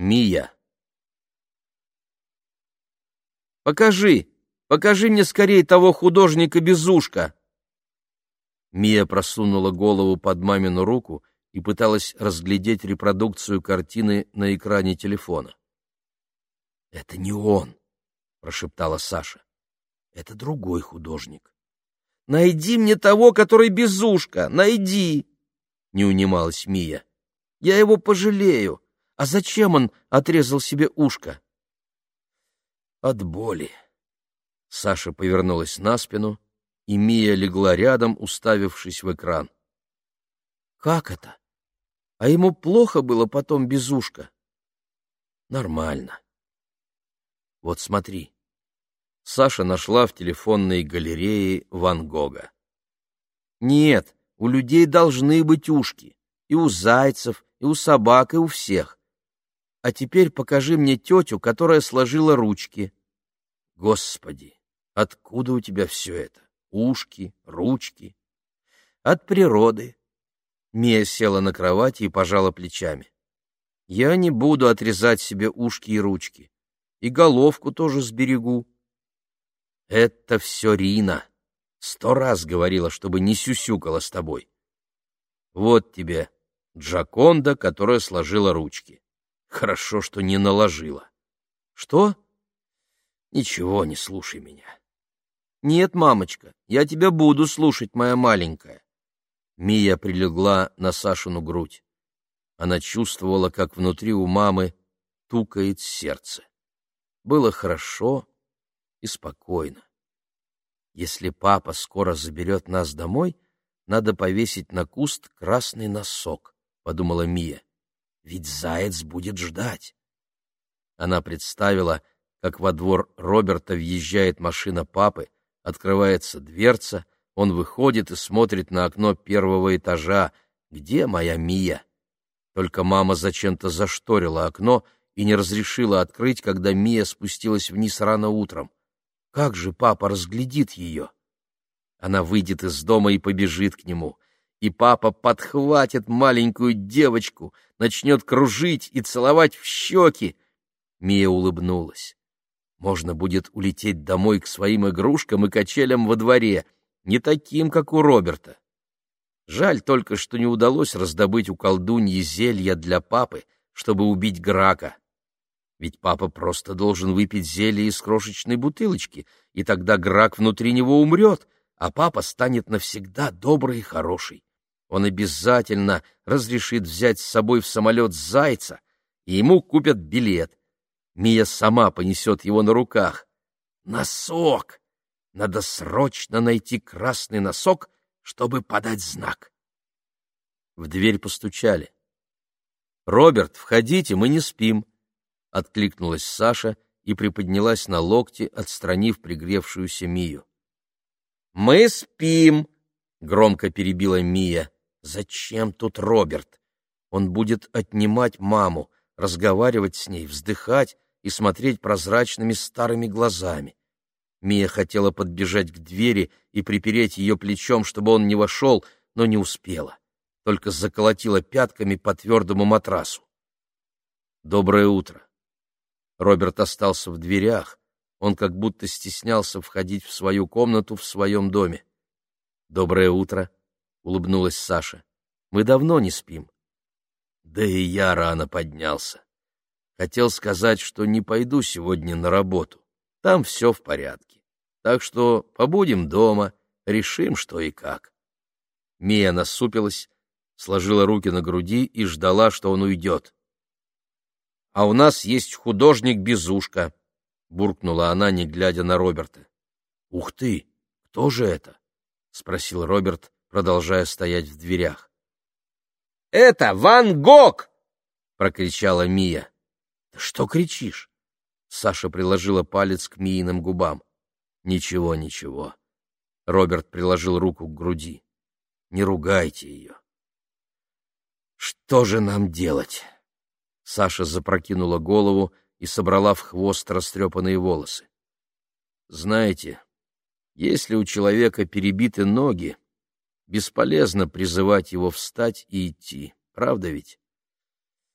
Мия. Покажи мне скорее того художника без ушка. Мия просунула голову под мамину руку и пыталась разглядеть репродукцию картины на экране телефона. — Это не он, — прошептала Саша. — Это другой художник. — Найди мне того, который без ушка, найди! — не унималась Мия. — Я его пожалею. А зачем он отрезал себе ушко? — От боли. Саша повернулась на спину, и Мия легла рядом, уставившись в экран. — Как это? А ему плохо было потом без ушка? — Нормально. Вот смотри. Саша нашла в телефонной галерее Ван Гога. Нет, у людей должны быть ушки. И у зайцев, и у собак, и у всех. А теперь покажи мне тетю, которая сложила ручки. Господи, откуда у тебя все это? Ушки, ручки. От природы. Мия села на кровати и пожала плечами. Я не буду отрезать себе ушки и ручки. И головку тоже сберегу. Это все Рина. 100 раз говорила, чтобы не сюсюкала с тобой. Вот тебе Джоконда, которая сложила ручки. Хорошо, что не наложила. Что? Ничего, не слушай меня. Нет, мамочка, я тебя буду слушать, моя маленькая. Мия прилегла на Сашину грудь. Она чувствовала, как внутри у мамы тукает сердце. Было хорошо и спокойно. Если папа скоро заберет нас домой, надо повесить на куст красный носок, — подумала Мия. Ведь заяц будет ждать. Она представила, как во двор Роберта въезжает машина папы, открывается дверца, он выходит и смотрит на окно первого этажа. Где моя Мия? Только мама зачем-то зашторила окно и не разрешила открыть, когда Мия спустилась вниз рано утром. Как же папа разглядит ее? Она выйдет из дома и побежит к нему, и папа подхватит маленькую девочку, начнет кружить и целовать в щеки. Мия улыбнулась. Можно будет улететь домой к своим игрушкам и качелям во дворе, не таким, как у Роберта. Жаль только, что не удалось раздобыть у колдуньи зелья для папы, чтобы убить Грака. Ведь папа просто должен выпить зелье из крошечной бутылочки, и тогда Грак внутри него умрет, а папа станет навсегда добрый и хороший. Он обязательно разрешит взять с собой в самолет зайца, и ему купят билет. Мия сама понесет его на руках. Носок! Надо срочно найти красный носок, чтобы подать знак. В дверь постучали. «Роберт, входите, мы не спим», — откликнулась Саша и приподнялась на локти, отстранив пригревшуюся Мию. «Мы спим», — громко перебила Мия. «Зачем тут Роберт? Он будет отнимать маму, разговаривать с ней, вздыхать и смотреть прозрачными старыми глазами». Мия хотела подбежать к двери и припереть ее плечом, чтобы он не вошел, но не успела, только заколотила пятками по твердому матрасу. «Доброе утро». Роберт остался в дверях, он как будто стеснялся входить в свою комнату в своем доме. «Доброе утро», — улыбнулась Саша. «Мы давно не спим». «Да и я рано поднялся. Хотел сказать, что не пойду сегодня на работу. Там все в порядке. Так что побудем дома, решим, что и как». Мия насупилась, сложила руки на груди и ждала, что он уйдет. «А у нас есть художник без ушка», — буркнула она, не глядя на Роберта. «Ух ты! Кто же это?» — спросил Роберт, продолжая стоять в дверях. «Это Ван Гог!» — прокричала Мия. «Да что кричишь?» Саша приложила палец к Мииным губам. «Ничего, ничего». Роберт приложил руку к груди. «Не ругайте ее». «Что же нам делать?» Саша запрокинула голову и собрала в хвост растрепанные волосы. «Знаете, если у человека перебиты ноги, бесполезно призывать его встать и идти, правда ведь?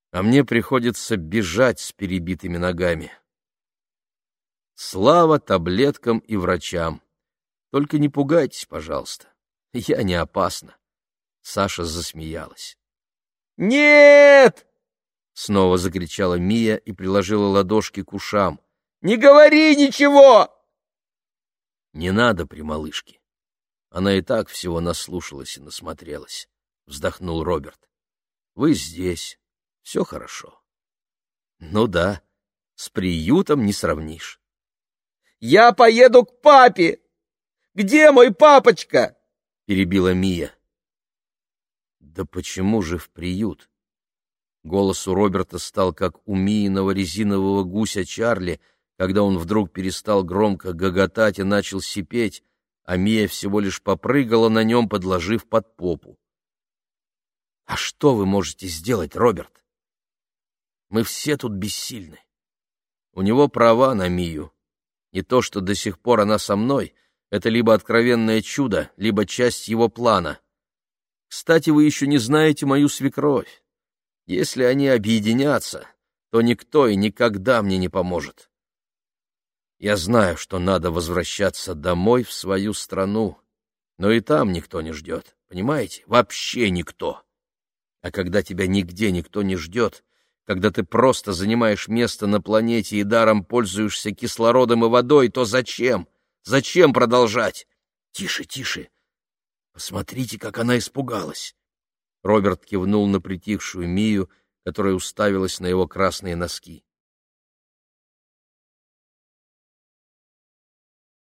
а мне приходится бежать с перебитыми ногами. Слава таблеткам и врачам. Только не пугайтесь, пожалуйста. Я не опасна. Саша засмеялась. «Нет!» — снова закричала Мия и приложила ладошки к ушам. «Не говори ничего!» «Не надо при малышке. Она и так всего наслушалась и насмотрелась», — вздохнул Роберт. «Вы здесь. Все хорошо». «Ну да, с приютом не сравнишь». «Я поеду к папе! Где мой папочка?» — перебила Мия. «Да почему же в приют?» Голос у Роберта стал как у Мииного резинового гуся Чарли, когда он вдруг перестал громко гоготать и начал сипеть, а Мия всего лишь попрыгала на нем, подложив под попу. «А что вы можете сделать, Роберт? Мы все тут бессильны. У него права на Мию. И то, что до сих пор она со мной, это либо откровенное чудо, либо часть его плана. Кстати, вы еще не знаете мою свекровь. Если они объединятся, то никто и никогда мне не поможет. Я знаю, что надо возвращаться домой, в свою страну, но и там никто не ждет, понимаете? Вообще никто. А когда тебя нигде никто не ждет, когда ты просто занимаешь место на планете и даром пользуешься кислородом и водой, то зачем? Зачем продолжать? Тише, тише. Посмотрите, как она испугалась. Роберт кивнул на притихшую Мию, которая уставилась на его красные носки.